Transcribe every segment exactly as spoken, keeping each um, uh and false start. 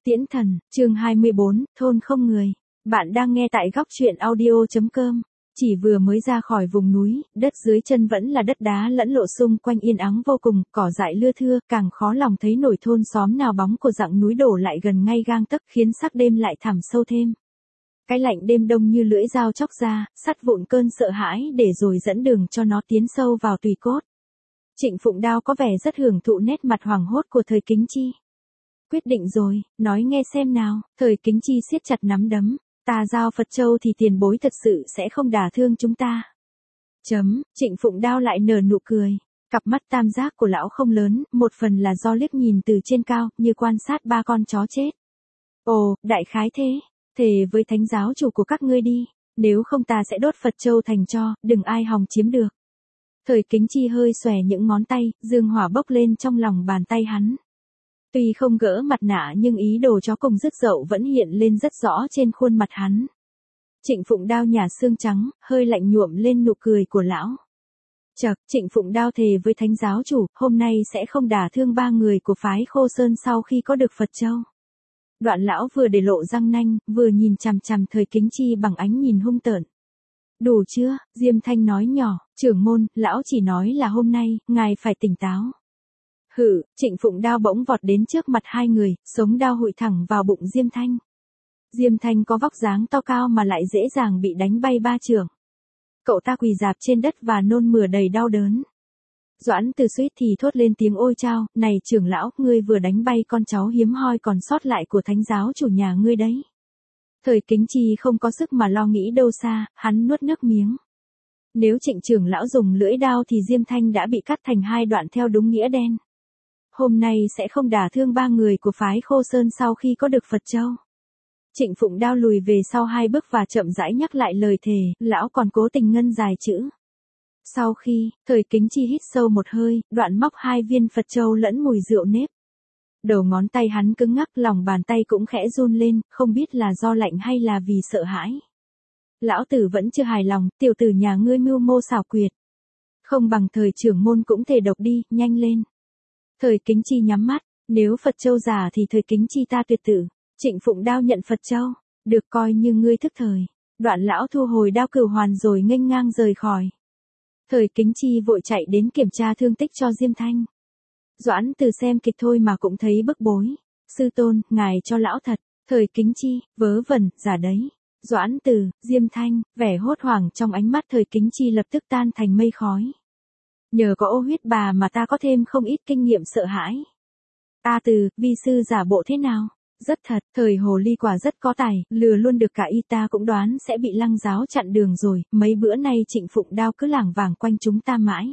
Tiễn thần, chương hai mươi bốn, thôn không người. Bạn đang nghe tại góc truyện audio chấm com. Chỉ vừa mới ra khỏi vùng núi, đất dưới chân vẫn là đất đá lẫn lộ, xung quanh yên ắng vô cùng, cỏ dại lưa thưa, càng khó lòng thấy nổi thôn xóm nào bóng của dặng núi đổ lại gần ngay gang tấc, khiến sắc đêm lại thẳm sâu thêm. Cái lạnh đêm đông như lưỡi dao chóc ra, sắt vụn cơn sợ hãi để rồi dẫn đường cho nó tiến sâu vào tùy cốt. Trịnh Phụng Đao có vẻ rất hưởng thụ nét mặt hoảng hốt của Thời Kính Chi. Quyết định rồi, nói nghe xem nào. Thời Kính Chi siết chặt nắm đấm. Ta giao Phật Châu thì tiền bối thật sự sẽ không đả thương chúng ta. Chấm, Trịnh Phụng Đao lại nở nụ cười. Cặp mắt tam giác của lão không lớn, một phần là do liếc nhìn từ trên cao, như quan sát ba con chó chết. Ồ, đại khái thế. Thề với thánh giáo chủ của các ngươi đi. Nếu không ta sẽ đốt Phật Châu thành tro, đừng ai hòng chiếm được. Thời Kính Chi hơi xòe những ngón tay, dương hỏa bốc lên trong lòng bàn tay hắn. Tuy không gỡ mặt nạ nhưng ý đồ chó cùng rứt dậu vẫn hiện lên rất rõ trên khuôn mặt hắn. Trịnh Phụng Đao nhả xương trắng, hơi lạnh nhuộm lên nụ cười của lão. Chậc, Trịnh Phụng Đao thề với thánh giáo chủ, hôm nay sẽ không đả thương ba người của phái Khô Sơn sau khi có được Phật Châu. Đoạn lão vừa để lộ răng nanh, vừa nhìn chằm chằm Thời Kính Chi bằng ánh nhìn hung tợn. Đủ chưa? Diêm Thanh nói nhỏ, trưởng môn, lão chỉ nói là hôm nay, ngài phải tỉnh táo. Hử, Trịnh Phụng Đao bỗng vọt đến trước mặt hai người, sống đao hụi thẳng vào bụng Diêm Thanh. Diêm Thanh có vóc dáng to cao mà lại dễ dàng bị đánh bay ba chưởng. Cậu ta quỳ rạp trên đất và nôn mửa đầy đau đớn. Doãn Từ suýt thì thốt lên tiếng ôi chao, này trưởng lão, ngươi vừa đánh bay con cháu hiếm hoi còn sót lại của thánh giáo chủ nhà ngươi đấy. Thời Kính Chi không có sức mà lo nghĩ đâu xa, hắn nuốt nước miếng. Nếu Trịnh trưởng lão dùng lưỡi đao thì Diêm Thanh đã bị cắt thành hai đoạn theo đúng nghĩa đen. Hôm nay sẽ không đả thương ba người của phái Khô Sơn sau khi có được Phật Châu. Trịnh Phụng Đao lùi về sau hai bước và chậm rãi nhắc lại lời thề, lão còn cố tình ngân dài chữ. Sau khi, Thời Kính Chi hít sâu một hơi, đoạn móc hai viên Phật Châu lẫn mùi rượu nếp. Đầu ngón tay hắn cứng ngắc, lòng bàn tay cũng khẽ run lên, không biết là do lạnh hay là vì sợ hãi. Lão tử vẫn chưa hài lòng, tiểu tử nhà ngươi mưu mô xảo quyệt. Không bằng Thời trưởng môn cũng thể độc đi, nhanh lên. Thời Kính Chi nhắm mắt, nếu Phật Châu giả thì Thời Kính Chi ta tuyệt tử. Trịnh Phụng Đao nhận Phật Châu, được coi như ngươi thức thời. Đoạn lão thu hồi đao cửu hoàn rồi nghênh ngang rời khỏi. Thời Kính Chi vội chạy đến kiểm tra thương tích cho Diêm Thanh. Doãn Từ xem kịch thôi mà cũng thấy bức bối. Sư tôn, ngài cho lão thật. Thời Kính Chi, vớ vẩn, giả đấy. Doãn Từ, Diêm Thanh, vẻ hốt hoảng trong ánh mắt Thời Kính Chi lập tức tan thành mây khói. Nhờ có ô huyết bà mà ta có thêm không ít kinh nghiệm sợ hãi. A Từ, vi sư giả bộ thế nào? Rất thật, Thời hồ ly quả rất có tài, lừa luôn được cả y, ta cũng đoán sẽ bị lăng giáo chặn đường rồi, mấy bữa nay Trịnh Phụng Đao cứ lảng vảng quanh chúng ta mãi.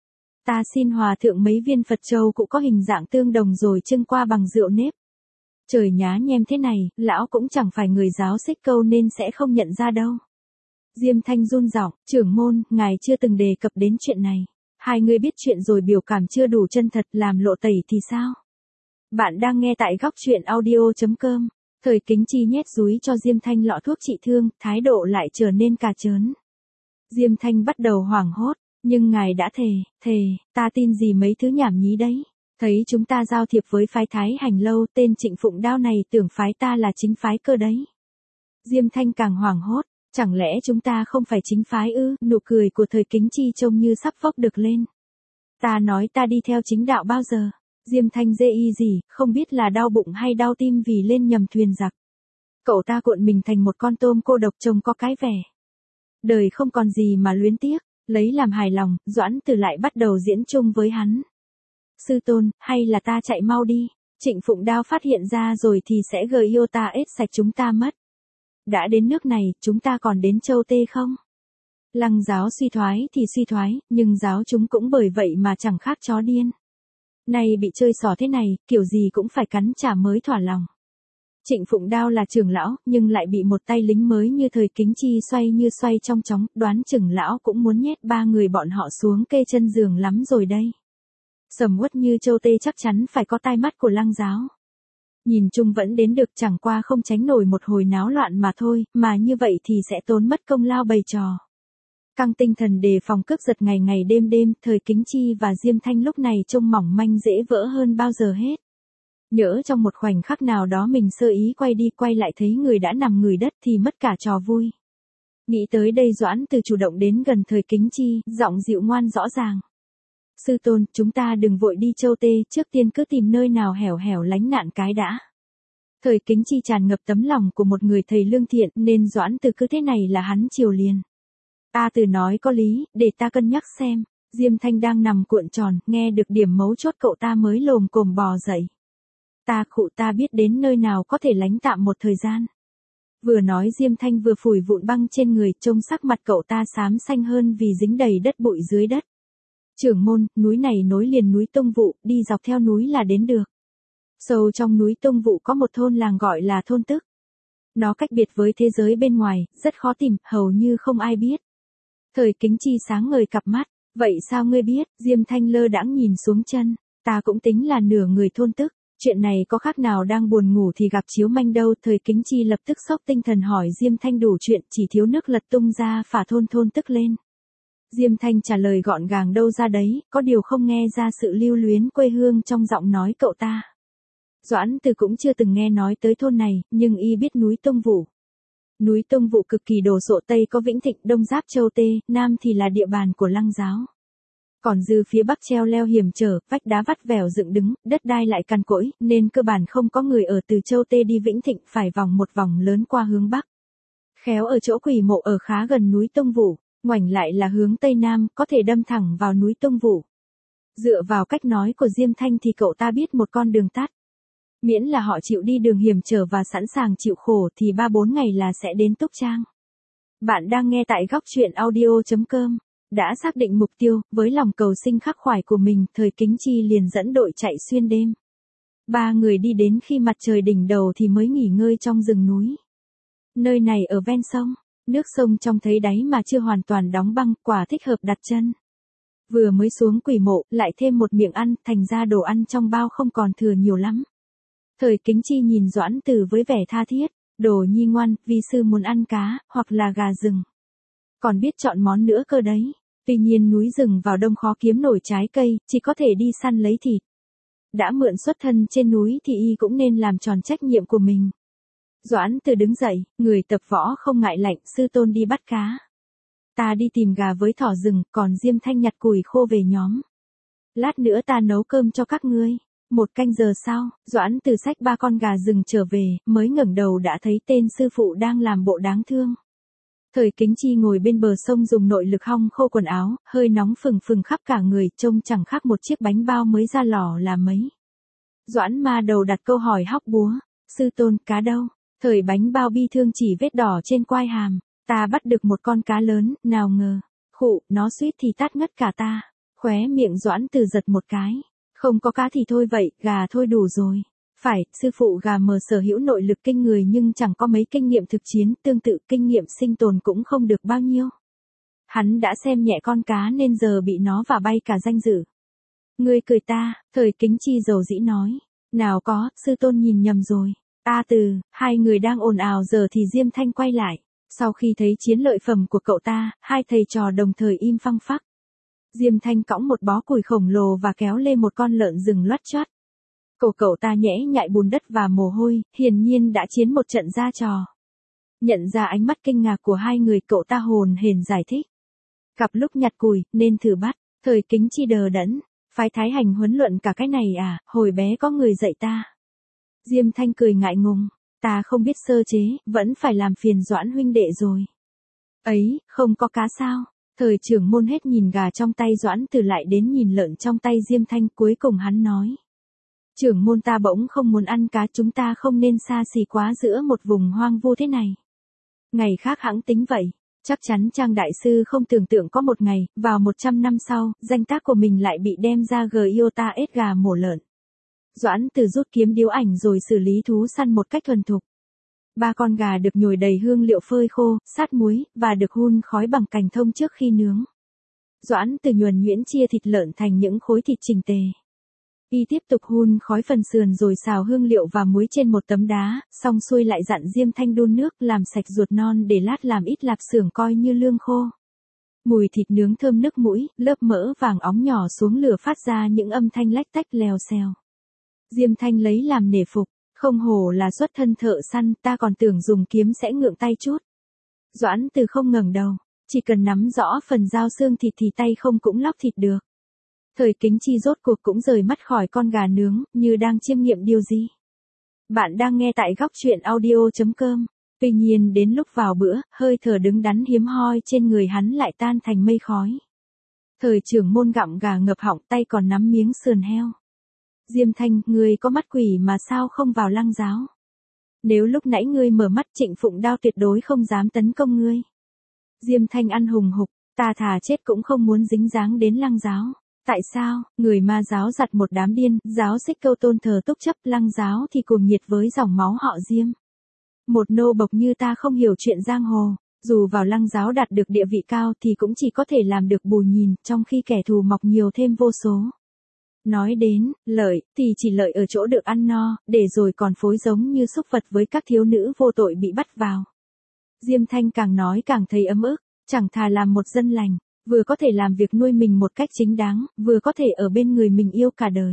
Ta xin hòa thượng mấy viên Phật Châu cũng có hình dạng tương đồng rồi trưng qua bằng rượu nếp. Trời nhá nhem thế này, lão cũng chẳng phải người giáo xích câu nên sẽ không nhận ra đâu. Diêm Thanh run giọng, trưởng môn, ngài chưa từng đề cập đến chuyện này. Hai người biết chuyện rồi biểu cảm chưa đủ chân thật, làm lộ tẩy thì sao? Bạn đang nghe tại góc truyện audio chấm com. Thời Kính Chi nhét dúi cho Diêm Thanh lọ thuốc trị thương, thái độ lại trở nên cà chớn. Diêm Thanh bắt đầu hoảng hốt, nhưng ngài đã thề, thề, ta tin gì mấy thứ nhảm nhí đấy. Thấy chúng ta giao thiệp với phái Thái Hành Lâu, tên Trịnh Phụng Đao này tưởng phái ta là chính phái cơ đấy. Diêm Thanh càng hoảng hốt, chẳng lẽ chúng ta không phải chính phái ư? Nụ cười của Thời Kính Chi trông như sắp phốc được lên. Ta nói ta đi theo chính đạo bao giờ? Diêm Thanh dê y gì, không biết là đau bụng hay đau tim vì lên nhầm thuyền giặc. Cậu ta cuộn mình thành một con tôm cô độc trông có cái vẻ. Đời không còn gì mà luyến tiếc, lấy làm hài lòng, Doãn Từ lại bắt đầu diễn chung với hắn. Sư tôn, hay là ta chạy mau đi, Trịnh Phụng Đao phát hiện ra rồi thì sẽ gợi yêu ta ết sạch chúng ta mất. Đã đến nước này, chúng ta còn đến châu Tê không? Lăng giáo suy thoái thì suy thoái, nhưng giáo chúng cũng bởi vậy mà chẳng khác chó điên. Này bị chơi xỏ thế này, kiểu gì cũng phải cắn trả mới thỏa lòng. Trịnh Phụng Đao là trưởng lão, nhưng lại bị một tay lính mới như Thời Kính Chi xoay như xoay trong chóng, đoán chừng lão cũng muốn nhét ba người bọn họ xuống kê chân giường lắm rồi đây. Sầm uất như châu Tê chắc chắn phải có tai mắt của lăng giáo. Nhìn chung vẫn đến được, chẳng qua không tránh nổi một hồi náo loạn mà thôi, mà như vậy thì sẽ tốn mất công lao bày trò. Căng tinh thần đề phòng cướp giật ngày ngày đêm đêm, Thời Kính Chi và Diêm Thanh lúc này trông mỏng manh dễ vỡ hơn bao giờ hết. Nhỡ trong một khoảnh khắc nào đó mình sơ ý quay đi quay lại thấy người đã nằm người đất thì mất cả trò vui. Nghĩ tới đây Doãn Từ chủ động đến gần Thời Kính Chi, giọng dịu ngoan rõ ràng. Sư tôn, chúng ta đừng vội đi Châu Tê, trước tiên cứ tìm nơi nào hẻo hẻo lánh nạn cái đã. Thời Kính Chi tràn ngập tấm lòng của một người thầy lương thiện nên Doãn Từ cứ thế này là hắn chiều liền. Ta Từ nói có lý, để ta cân nhắc xem. Diêm Thanh đang nằm cuộn tròn, nghe được điểm mấu chốt cậu ta mới lồm cồm bò dậy. Ta khụ ta biết đến nơi nào có thể lánh tạm một thời gian. Vừa nói Diêm Thanh vừa phủi vụn băng trên người, trông sắc mặt cậu ta xám xanh hơn vì dính đầy đất bụi dưới đất. Trưởng môn, núi này nối liền núi Tông Vụ, đi dọc theo núi là đến được. Sâu trong núi Tông Vụ có một thôn làng gọi là thôn Tức. Nó cách biệt với thế giới bên ngoài, rất khó tìm, hầu như không ai biết. Thời Kính Chi sáng ngời cặp mắt, vậy sao ngươi biết? Diêm Thanh lơ đãng nhìn xuống chân, ta cũng tính là nửa người thôn Tức. Chuyện này có khác nào đang buồn ngủ thì gặp chiếu manh đâu. Thời Kính Chi lập tức sốc tinh thần hỏi Diêm Thanh đủ chuyện, chỉ thiếu nước lật tung ra phả thôn thôn Tức lên. Diêm Thanh trả lời gọn gàng đâu ra đấy, có điều không nghe ra sự lưu luyến quê hương trong giọng nói cậu ta. Doãn Từ cũng chưa từng nghe nói tới thôn này, nhưng y biết núi Tông Vụ. Núi Tông Vụ cực kỳ đồ sộ, Tây có Vĩnh Thịnh, Đông giáp Châu Tê, Nam thì là địa bàn của Lăng giáo. Còn dư phía Bắc treo leo hiểm trở, vách đá vắt vẻo dựng đứng, đất đai lại cằn cỗi, nên cơ bản không có người ở từ Châu Tê đi Vĩnh Thịnh phải vòng một vòng lớn qua hướng Bắc. Khéo ở chỗ quỷ mộ ở khá gần núi Tông Vụ, ngoảnh lại là hướng Tây Nam, có thể đâm thẳng vào núi Tông Vụ. Dựa vào cách nói của Diêm Thanh thì cậu ta biết một con đường tắt. Miễn là họ chịu đi đường hiểm trở và sẵn sàng chịu khổ thì ba bốn ngày là sẽ đến Túc Trang. Bạn đang nghe tại góc truyện audio chấm com. Đã xác định mục tiêu, với lòng cầu sinh khắc khoải của mình, Thời Kính Chi liền dẫn đội chạy xuyên đêm. Ba người đi đến khi mặt trời đỉnh đầu thì mới nghỉ ngơi trong rừng núi. Nơi này ở ven sông, nước sông trong thấy đáy mà chưa hoàn toàn đóng băng, quả thích hợp đặt chân. Vừa mới xuống quỷ mộ, lại thêm một miệng ăn, thành ra đồ ăn trong bao không còn thừa nhiều lắm. Thời Kính Chi nhìn Doãn Từ với vẻ tha thiết, đồ nhi ngoan, vi sư muốn ăn cá, hoặc là gà rừng. Còn biết chọn món nữa cơ đấy. Tuy nhiên núi rừng vào đông khó kiếm nổi trái cây, chỉ có thể đi săn lấy thịt. Đã mượn xuất thân trên núi thì y cũng nên làm tròn trách nhiệm của mình. Doãn Từ đứng dậy, người tập võ không ngại lạnh, sư tôn đi bắt cá. Ta đi tìm gà với thỏ rừng, còn Diêm Thanh nhặt củi khô về nhóm. Lát nữa ta nấu cơm cho các ngươi. Một canh giờ sau, Doãn Từ xách ba con gà rừng trở về, mới ngẩng đầu đã thấy tên sư phụ đang làm bộ đáng thương. Thời Kính Chi ngồi bên bờ sông dùng nội lực hong khô quần áo, hơi nóng phừng phừng khắp cả người, trông chẳng khác một chiếc bánh bao mới ra lò là mấy. Doãn Ma Đầu đặt câu hỏi hóc búa, sư tôn, cá đâu? Thời Bánh Bao bi thương chỉ vết đỏ trên quai hàm, ta bắt được một con cá lớn, nào ngờ, khụ, nó suýt thì tát ngất cả ta. Khóe miệng Doãn Từ giật một cái, không có cá thì thôi vậy, gà thôi đủ rồi. Phải, sư phụ gà mờ sở hữu nội lực kinh người nhưng chẳng có mấy kinh nghiệm thực chiến, tương tự kinh nghiệm sinh tồn cũng không được bao nhiêu. Hắn đã xem nhẹ con cá nên giờ bị nó vả bay cả danh dự. Ngươi cười ta, Thời Kính Chi dầu dĩ nói. Nào có, sư tôn nhìn nhầm rồi. Ta Từ, hai người đang ồn ào giờ thì Diêm Thanh quay lại. Sau khi thấy chiến lợi phẩm của cậu ta, hai thầy trò đồng thời im phăng phắc. Diêm Thanh cõng một bó củi khổng lồ và kéo lê một con lợn rừng loắt choắt. Cổ cậu ta nhễ nhại bùn đất và mồ hôi, hiển nhiên đã chiến một trận ra trò. Nhận ra ánh mắt kinh ngạc của hai người, cậu ta hồn hển giải thích. Gặp lúc nhặt củi, nên thử bắt. Thời Kính Chi đờ đẫn, phái Thái Hành huấn luyện cả cái này à, hồi bé có người dạy ta. Diêm Thanh cười ngại ngùng, ta không biết sơ chế, vẫn phải làm phiền Doãn huynh đệ rồi. Ấy, không có cá sao? Thời trưởng môn hết nhìn gà trong tay Doãn Từ lại đến nhìn lợn trong tay Diêm Thanh, cuối cùng hắn nói. Trưởng môn ta bỗng không muốn ăn cá, chúng ta không nên xa xỉ quá giữa một vùng hoang vu thế này. Ngày khác hẵng tính vậy, chắc chắn Trang đại sư không tưởng tượng có một ngày, vào một trăm năm sau, danh tác của mình lại bị đem ra Giota ết gà mổ lợn. Doãn Từ rút kiếm điếu ảnh rồi xử lý thú săn một cách thuần thục. Ba con gà được nhồi đầy hương liệu phơi khô, sát muối, và được hun khói bằng cành thông trước khi nướng. Doãn Từ nhuần nhuyễn chia thịt lợn thành những khối thịt chỉnh tề. Y tiếp tục hun khói phần sườn rồi xào hương liệu và muối trên một tấm đá, xong xuôi lại dặn Diêm Thanh đun nước làm sạch ruột non để lát làm ít lạp xưởng coi như lương khô. Mùi thịt nướng thơm nức mũi, lớp mỡ vàng óng nhỏ xuống lửa phát ra những âm thanh lách tách lèo xèo. Diêm Thanh lấy làm nể phục, không hổ là xuất thân thợ săn, ta còn tưởng dùng kiếm sẽ ngượng tay chút. Doãn Từ không ngẩng đầu, chỉ cần nắm rõ phần dao xương thịt thì tay không cũng lóc thịt được. Thời Kính Chi rốt cuộc cũng rời mắt khỏi con gà nướng, như đang chiêm nghiệm điều gì. Bạn đang nghe tại góc truyện audio.com. Tuy nhiên đến lúc vào bữa, hơi thở đứng đắn hiếm hoi trên người hắn lại tan thành mây khói. Thời trưởng môn gặm gà ngập họng, tay còn nắm miếng sườn heo. Diêm Thanh, ngươi có mắt quỷ mà sao không vào Lăng giáo? Nếu lúc nãy ngươi mở mắt, Trịnh Phụng Đao tuyệt đối không dám tấn công ngươi. Diêm Thanh ăn hùng hục, ta thà chết cũng không muốn dính dáng đến Lăng giáo. Tại sao? Người Ma giáo giặt một đám điên, giáo xích câu tôn thờ túc chấp, Lăng giáo thì cuồng nhiệt với dòng máu họ Diêm. Một nô bộc như ta không hiểu chuyện giang hồ, dù vào Lăng giáo đạt được địa vị cao thì cũng chỉ có thể làm được bù nhìn, trong khi kẻ thù mọc nhiều thêm vô số. Nói đến lợi thì chỉ lợi ở chỗ được ăn no, để rồi còn phối giống như súc vật với các thiếu nữ vô tội bị bắt vào. Diêm Thanh càng nói càng thấy ấm ức, chẳng thà làm một dân lành, vừa có thể làm việc nuôi mình một cách chính đáng, vừa có thể ở bên người mình yêu cả đời.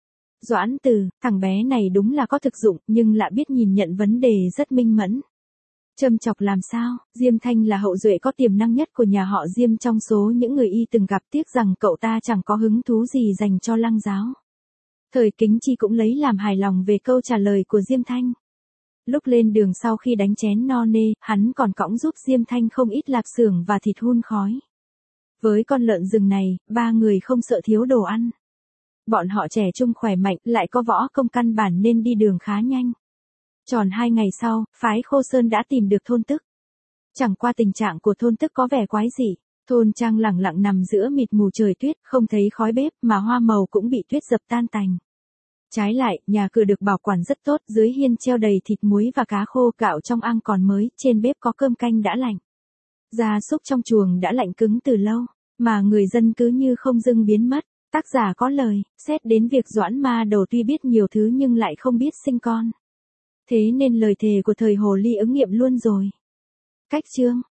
Doãn Từ, thằng bé này đúng là có thực dụng, nhưng lại biết nhìn nhận vấn đề rất minh mẫn. Châm chọc làm sao? Diêm Thanh là hậu duệ có tiềm năng nhất của nhà họ Diêm trong số những người y từng gặp, tiếc rằng cậu ta chẳng có hứng thú gì dành cho Lăng giáo. Thời Kính Chi cũng lấy làm hài lòng về câu trả lời của Diêm Thanh. Lúc lên đường sau khi đánh chén no nê, hắn còn cõng giúp Diêm Thanh không ít lạp xưởng và thịt hun khói. Với con lợn rừng này, ba người không sợ thiếu đồ ăn. Bọn họ trẻ trung khỏe mạnh, lại có võ công căn bản nên đi đường khá nhanh. Tròn hai ngày sau, phái Khô Sơn đã tìm được thôn Tức. Chẳng qua tình trạng của thôn Tức có vẻ quái dị. Thôn trang lẳng lặng nằm giữa mịt mù trời tuyết, không thấy khói bếp mà hoa màu cũng bị tuyết dập tan tành. Trái lại, nhà cửa được bảo quản rất tốt, dưới hiên treo đầy thịt muối và cá khô, gạo trong ang còn mới, trên bếp có cơm canh đã lạnh. Gia súc trong chuồng đã lạnh cứng từ lâu, mà người dân cứ như không dưng biến mất. Tác giả có lời, xét đến việc Doãn Ma Đầu tuy biết nhiều thứ nhưng lại không biết sinh con. Thế nên lời thề của thời hồ ly ứng nghiệm luôn rồi. Cách chương